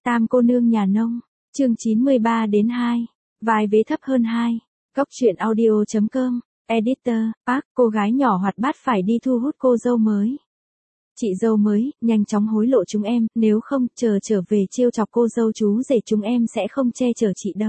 Tam cô nương nhà nông, chương 93 đến 2, vai vế thấp hơn 2. Góc truyện audio.com, editor, Park, cô gái nhỏ hoạt bát phải đi thu hút cô dâu mới. Chị dâu mới, nhanh chóng hối lộ chúng em, nếu không, trở về trêu chọc cô dâu chú rể chúng em sẽ không che chở chị đâu.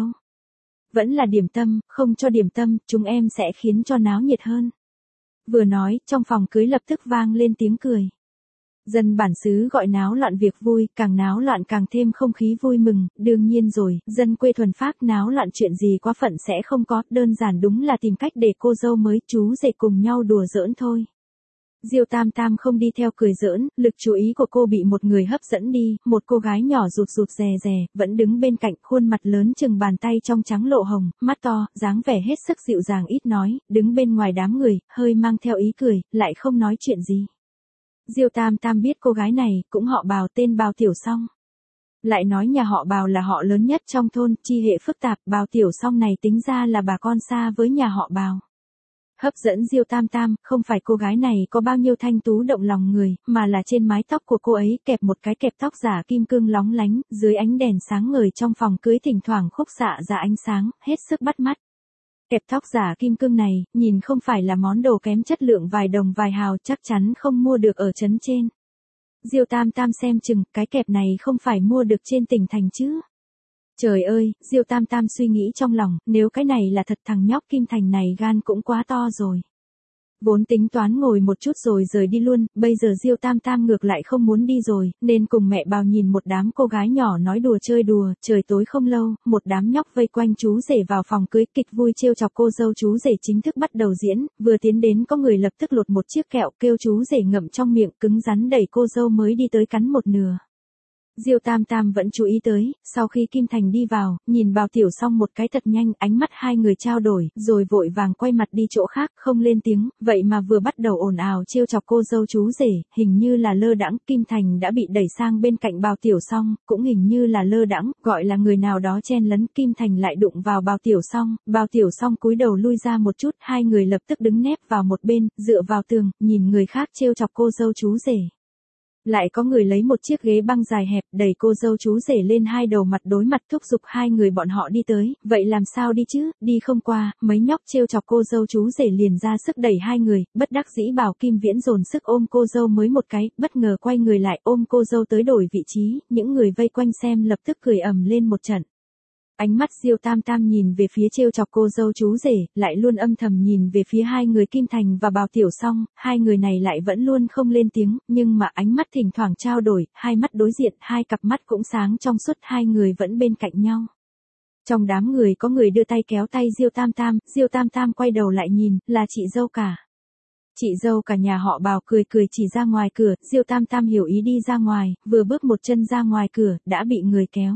Vẫn là điểm tâm, không cho điểm tâm, chúng em sẽ khiến cho náo nhiệt hơn. Vừa nói, trong phòng cưới lập tức vang lên tiếng cười. Dân bản xứ gọi náo loạn việc vui, càng náo loạn càng thêm không khí vui mừng, đương nhiên rồi, dân quê thuần phác náo loạn chuyện gì quá phận sẽ không có, đơn giản đúng là tìm cách để cô dâu mới chú rể cùng nhau đùa giỡn thôi. Diêu Tam Tam không đi theo cười giỡn, lực chú ý của cô bị một người hấp dẫn đi, một cô gái nhỏ rụt rụt rè rè, vẫn đứng bên cạnh, khuôn mặt lớn chừng bàn tay trong trắng lộ hồng, mắt to, dáng vẻ hết sức dịu dàng ít nói, đứng bên ngoài đám người, hơi mang theo ý cười, lại không nói chuyện gì. Diêu Tam Tam biết cô gái này, cũng họ Bào, tên Bào Tiểu Song. Lại nói nhà họ Bào là họ lớn nhất trong thôn, chi hệ phức tạp, Bào Tiểu Song này tính ra là bà con xa với nhà họ Bào. Hấp dẫn Diêu Tam Tam, không phải cô gái này có bao nhiêu thanh tú động lòng người, mà là trên mái tóc của cô ấy kẹp một cái kẹp tóc giả kim cương lóng lánh, dưới ánh đèn sáng ngời trong phòng cưới thỉnh thoảng khúc xạ ra ánh sáng, hết sức bắt mắt. Kẹp tóc giả kim cương này, nhìn không phải là món đồ kém chất lượng vài đồng vài hào, chắc chắn không mua được ở trấn trên. Diêu Tam Tam xem chừng, cái kẹp này không phải mua được trên tỉnh thành chứ. Trời ơi, Diêu Tam Tam suy nghĩ trong lòng, nếu cái này là thật thằng nhóc Kim Thành này gan cũng quá to rồi. Vốn tính toán ngồi một chút rồi rời đi luôn, bây giờ Diêu Tam Tam ngược lại không muốn đi rồi, nên cùng mẹ Bào nhìn một đám cô gái nhỏ nói đùa chơi đùa, trời tối không lâu, một đám nhóc vây quanh chú rể vào phòng cưới, kịch vui trêu chọc cô dâu chú rể chính thức bắt đầu diễn, vừa tiến đến có người lập tức lột một chiếc kẹo kêu chú rể ngậm trong miệng, cứng rắn đẩy cô dâu mới đi tới cắn một nửa. Diêu Tam Tam vẫn chú ý tới, sau khi Kim Thành đi vào, nhìn Bào Tiểu Song một cái thật nhanh, ánh mắt hai người trao đổi, rồi vội vàng quay mặt đi chỗ khác, không lên tiếng, vậy mà vừa bắt đầu ồn ào trêu chọc cô dâu chú rể, hình như là lơ đãng, Kim Thành đã bị đẩy sang bên cạnh Bào Tiểu Song, cũng hình như là lơ đãng, gọi là người nào đó chen lấn, Kim Thành lại đụng vào Bào Tiểu Song cúi đầu lui ra một chút, hai người lập tức đứng nép vào một bên, dựa vào tường, nhìn người khác trêu chọc cô dâu chú rể. Lại có người lấy một chiếc ghế băng dài hẹp, đẩy cô dâu chú rể lên hai đầu mặt đối mặt thúc giục hai người bọn họ đi tới, vậy làm sao đi chứ, đi không qua, mấy nhóc trêu chọc cô dâu chú rể liền ra sức đẩy hai người, bất đắc dĩ Bảo Kim Viễn dồn sức ôm cô dâu mới một cái, bất ngờ quay người lại ôm cô dâu tới đổi vị trí, những người vây quanh xem lập tức cười ầm lên một trận. Ánh mắt Diêu Tam Tam nhìn về phía trêu chọc cô dâu chú rể, lại luôn âm thầm nhìn về phía hai người Kim Thành và Bào Tiểu Song, hai người này lại vẫn luôn không lên tiếng, nhưng mà ánh mắt thỉnh thoảng trao đổi, hai mắt đối diện, hai cặp mắt cũng sáng trong suốt, hai người vẫn bên cạnh nhau. Trong đám người có người đưa tay kéo tay Diêu Tam Tam quay đầu lại nhìn, là chị dâu cả. Chị dâu cả nhà họ Bào cười cười chỉ ra ngoài cửa, Diêu Tam Tam hiểu ý đi ra ngoài, vừa bước một chân ra ngoài cửa, đã bị người kéo.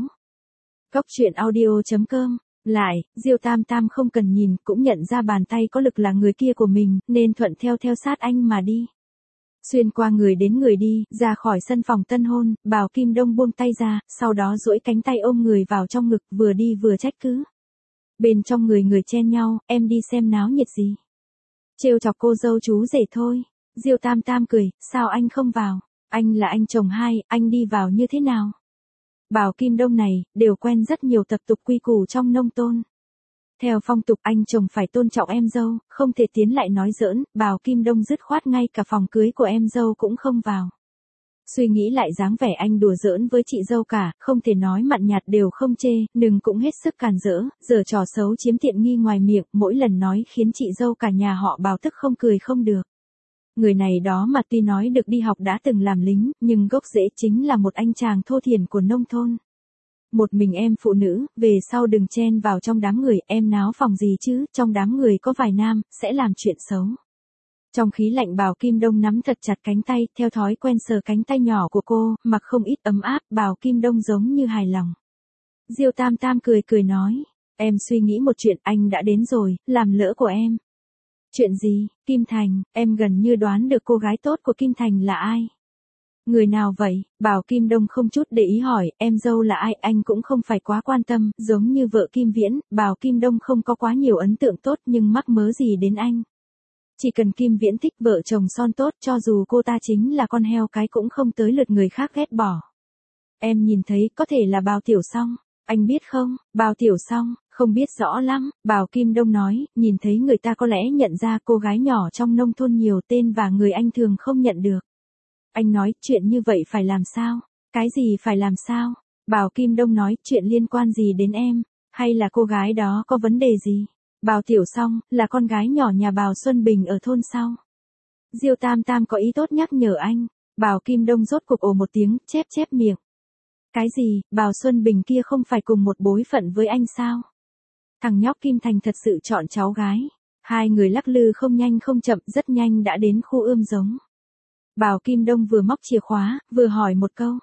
Góc truyện audio.com, lại, Diêu Tam Tam không cần nhìn, cũng nhận ra bàn tay có lực là người kia của mình, nên thuận theo sát anh mà đi. Xuyên qua người đến người đi, ra khỏi sân phòng tân hôn, Bào Kim Đông buông tay ra, sau đó duỗi cánh tay ôm người vào trong ngực, vừa đi vừa trách cứ. Bên trong người chen nhau, em đi xem náo nhiệt gì. Trêu chọc cô dâu chú rể thôi. Diêu Tam Tam cười, sao anh không vào, anh là anh chồng hai, anh đi vào như thế nào? Bảo Kim Đông này, đều quen rất nhiều tập tục quy củ trong nông thôn. Theo phong tục anh chồng phải tôn trọng em dâu, không thể tiến lại nói giỡn, Bảo Kim Đông dứt khoát ngay cả phòng cưới của em dâu cũng không vào. Suy nghĩ lại dáng vẻ anh đùa giỡn với chị dâu cả, không thể nói mặn nhạt đều không chê, nừng cũng hết sức càn rỡ, giở trò xấu chiếm tiện nghi ngoài miệng, mỗi lần nói khiến chị dâu cả nhà họ Bào tức không cười không được. Người này đó mà tuy nói được đi học đã từng làm lính, nhưng gốc rễ chính là một anh chàng thô thiển của nông thôn. Một mình em phụ nữ, về sau đừng chen vào trong đám người, em náo phòng gì chứ, trong đám người có vài nam, sẽ làm chuyện xấu. Trong khí lạnh Bào Kim Đông nắm thật chặt cánh tay, theo thói quen sờ cánh tay nhỏ của cô, mặc không ít ấm áp, Bào Kim Đông giống như hài lòng. Diêu Tam Tam cười nói, em suy nghĩ một chuyện, anh đã đến rồi, làm lỡ của em. Chuyện gì, Kim Thành, em gần như đoán được cô gái tốt của Kim Thành là ai. Người nào vậy, Bảo Kim Đông không chút để ý hỏi, em dâu là ai, anh cũng không phải quá quan tâm, giống như vợ Kim Viễn, Bảo Kim Đông không có quá nhiều ấn tượng tốt nhưng mắc mớ gì đến anh. Chỉ cần Kim Viễn thích vợ chồng son tốt, cho dù cô ta chính là con heo cái cũng không tới lượt người khác ghét bỏ. Em nhìn thấy có thể là Bào Tiểu Song. Anh biết không, Bào Tiểu Song, không biết rõ lắm, Bào Kim Đông nói, nhìn thấy người ta có lẽ nhận ra cô gái nhỏ trong nông thôn nhiều tên và người anh thường không nhận được. Anh nói, chuyện như vậy phải làm sao? Cái gì phải làm sao? Bào Kim Đông nói, chuyện liên quan gì đến em? Hay là cô gái đó có vấn đề gì? Bào Tiểu Song, là con gái nhỏ nhà Bào Xuân Bình ở thôn sau. Diêu Tam Tam có ý tốt nhắc nhở anh. Bào Kim Đông rốt cuộc ồ một tiếng, chép miệng. Cái gì, Bào Xuân Bình kia không phải cùng một bối phận với anh sao? Thằng nhóc Kim Thành thật sự chọn cháu gái. Hai người lắc lư không nhanh không chậm, rất nhanh đã đến khu ươm giống. Bào Kim Đông vừa móc chìa khóa, vừa hỏi một câu.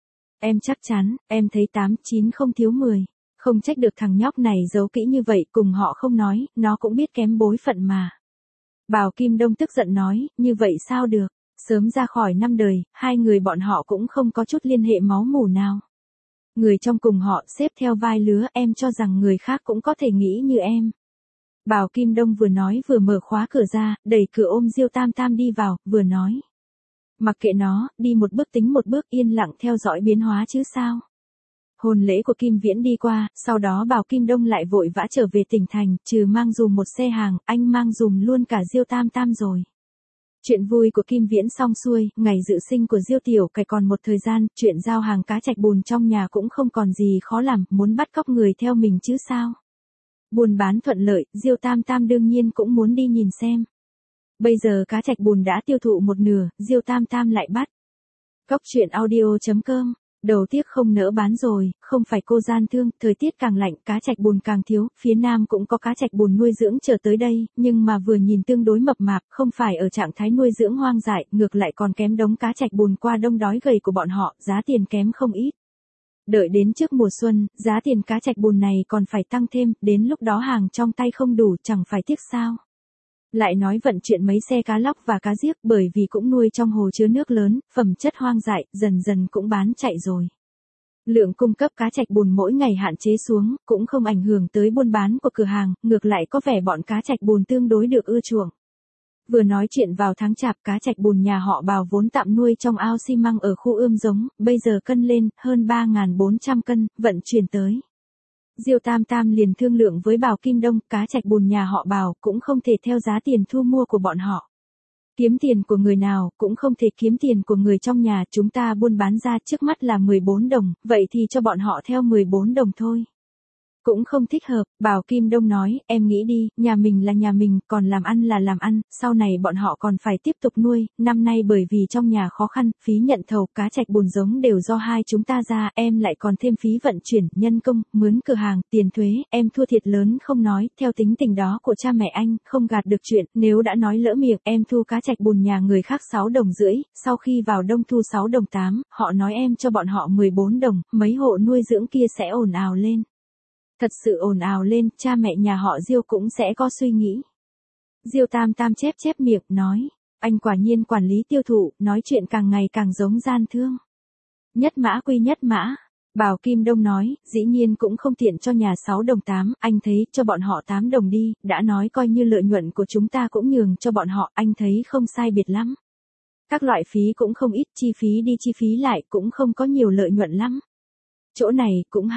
Em chắc chắn, em thấy 8-9 không thiếu 10. Không trách được thằng nhóc này giấu kỹ như vậy, cùng họ không nói, nó cũng biết kém bối phận mà. Bào Kim Đông tức giận nói, như vậy sao được, sớm ra khỏi năm đời, hai người bọn họ cũng không có chút liên hệ máu mủ nào. Người trong cùng họ xếp theo vai lứa, em cho rằng người khác cũng có thể nghĩ như em. Bào Kim Đông vừa nói vừa mở khóa cửa ra, đẩy cửa ôm Diêu Tam Tam đi vào, vừa nói. Mặc kệ nó, đi một bước tính một bước, yên lặng theo dõi biến hóa chứ sao. Hôn lễ của Kim Viễn đi qua, sau đó Bào Kim Đông lại vội vã trở về tỉnh thành, trừ mang dùm một xe hàng, anh mang dùm luôn cả Diêu Tam Tam rồi. Chuyện vui của Kim Viễn xong xuôi, ngày dự sinh của Diêu Tiểu Cải còn một thời gian, chuyện giao hàng cá trạch bùn trong nhà cũng không còn gì khó làm, muốn bắt cóc người theo mình chứ sao. Buôn bán thuận lợi, Diêu Tam Tam đương nhiên cũng muốn đi nhìn xem. Bây giờ cá trạch bùn đã tiêu thụ một nửa, Diêu Tam Tam lại bắt. Cóc truyện audio.com. Đầu tiếc không nỡ bán rồi, không phải cô gian thương, thời tiết càng lạnh, cá trạch bùn càng thiếu, phía Nam cũng có cá trạch bùn nuôi dưỡng chờ tới đây, nhưng mà vừa nhìn tương đối mập mạp, không phải ở trạng thái nuôi dưỡng hoang dại, ngược lại còn kém đống cá trạch bùn qua đông đói gầy của bọn họ, giá tiền kém không ít. Đợi đến trước mùa xuân, giá tiền cá trạch bùn này còn phải tăng thêm, đến lúc đó hàng trong tay không đủ, chẳng phải tiếc sao. Lại nói vận chuyển mấy xe cá lóc và cá giếc, bởi vì cũng nuôi trong hồ chứa nước lớn, phẩm chất hoang dại, dần dần cũng bán chạy rồi. Lượng cung cấp cá trạch bùn mỗi ngày hạn chế xuống, cũng không ảnh hưởng tới buôn bán của cửa hàng, ngược lại có vẻ bọn cá trạch bùn tương đối được ưa chuộng. Vừa nói chuyện vào tháng Chạp, cá trạch bùn nhà họ Bào vốn tạm nuôi trong ao xi măng ở khu ươm giống, bây giờ cân lên, hơn 3.400 cân, vận chuyển tới. Diêu Tam Tam liền thương lượng với Bào Kim Đông, cá trạch bùn nhà họ Bào cũng không thể theo giá tiền thu mua của bọn họ. Kiếm tiền của người nào, cũng không thể kiếm tiền của người trong nhà, chúng ta buôn bán ra trước mắt là 14 đồng, vậy thì cho bọn họ theo 14 đồng thôi. Cũng không thích hợp, Bào Kim Đông nói, em nghĩ đi, nhà mình là nhà mình, còn làm ăn là làm ăn, sau này bọn họ còn phải tiếp tục nuôi, năm nay bởi vì trong nhà khó khăn, phí nhận thầu, cá trạch bùn giống đều do hai chúng ta ra, em lại còn thêm phí vận chuyển, nhân công, mướn cửa hàng, tiền thuế, em thua thiệt lớn không nói, theo tính tình đó của cha mẹ anh, không gạt được chuyện, nếu đã nói lỡ miệng, em thu cá trạch bùn nhà người khác 6 đồng rưỡi, sau khi vào đông thu 6 đồng 8, họ nói em cho bọn họ 14 đồng, mấy hộ nuôi dưỡng kia sẽ ồn ào lên. Thật sự ồn ào lên, cha mẹ nhà họ Diêu cũng sẽ có suy nghĩ. Diêu Tam Tam chép miệng, nói, anh quả nhiên quản lý tiêu thụ, nói chuyện càng ngày càng giống gian thương. Nhất mã quy nhất mã. Bào Kim Đông nói, dĩ nhiên cũng không tiện cho nhà 6 đồng 8, anh thấy, cho bọn họ 8 đồng đi, đã nói coi như lợi nhuận của chúng ta cũng nhường cho bọn họ, anh thấy không sai biệt lắm. Các loại phí cũng không ít, chi phí đi chi phí lại cũng không có nhiều lợi nhuận lắm. Chỗ này cũng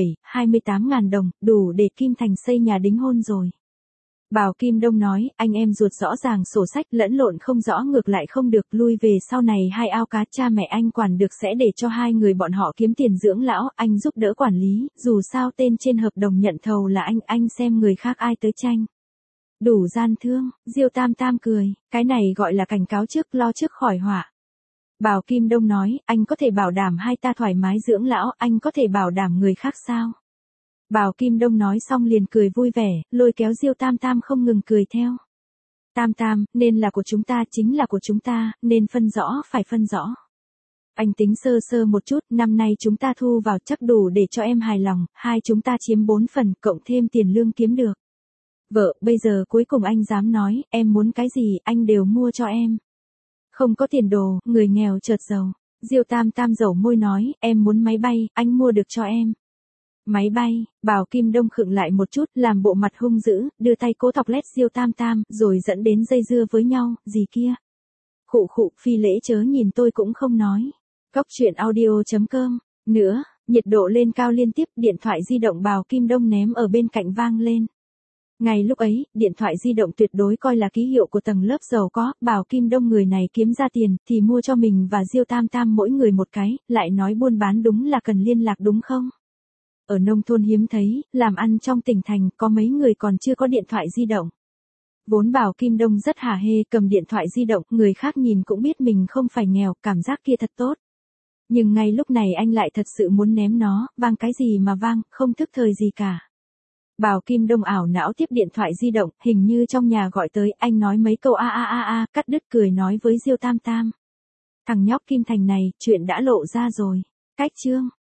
28 ngàn đồng, đủ để Kim Thành xây nhà đính hôn rồi. Bào Kim Đông nói, anh em ruột rõ ràng sổ sách lẫn lộn không rõ ngược lại không được, lui về sau này hai ao cá cha mẹ anh quản được sẽ để cho hai người bọn họ kiếm tiền dưỡng lão, anh giúp đỡ quản lý, dù sao tên trên hợp đồng nhận thầu là anh xem người khác ai tới tranh. Đủ gian thương, Diêu Tam Tam cười, cái này gọi là cảnh cáo trước lo trước khỏi họa. Bào Kim Đông nói, anh có thể bảo đảm hai ta thoải mái dưỡng lão, anh có thể bảo đảm người khác sao? Bào Kim Đông nói xong liền cười vui vẻ, lôi kéo Diêu Tam Tam không ngừng cười theo. Tam Tam, nên là của chúng ta chính là của chúng ta, nên phân rõ phải phân rõ. Anh tính sơ một chút, năm nay chúng ta thu vào chắc đủ để cho em hài lòng, hai chúng ta chiếm 4 phần, cộng thêm tiền lương kiếm được. Vợ, bây giờ cuối cùng anh dám nói, em muốn cái gì, anh đều mua cho em. Không có tiền đồ, người nghèo chợt giàu. Diêu Tam Tam dẩu môi nói, em muốn máy bay, anh mua được cho em. Máy bay, Bào Kim Đông khựng lại một chút, làm bộ mặt hung dữ, đưa tay cố thọc lét Diêu Tam Tam, rồi dẫn đến dây dưa với nhau, gì kia. Khụ, phi lễ chớ nhìn tôi cũng không nói. Cóc truyện audio.com Nữa, nhiệt độ lên cao liên tiếp, điện thoại di động Bào Kim Đông ném ở bên cạnh vang lên. Ngay lúc ấy, điện thoại di động tuyệt đối coi là ký hiệu của tầng lớp giàu có, Bào Kim Đông người này kiếm ra tiền, thì mua cho mình và Diêu Tam Tam mỗi người một cái, lại nói buôn bán đúng là cần liên lạc đúng không? Ở nông thôn hiếm thấy, làm ăn trong tỉnh thành, có mấy người còn chưa có điện thoại di động. Vốn Bào Kim Đông rất hả hê, cầm điện thoại di động, người khác nhìn cũng biết mình không phải nghèo, cảm giác kia thật tốt. Nhưng ngay lúc này anh lại thật sự muốn ném nó, vang cái gì mà vang, không thức thời gì cả. Bào Kim Đông ảo não tiếp điện thoại di động, hình như trong nhà gọi tới, anh nói mấy câu cắt đứt cười nói với Diêu Tam Tam. Thằng nhóc Kim Thành này, chuyện đã lộ ra rồi. Cách chương.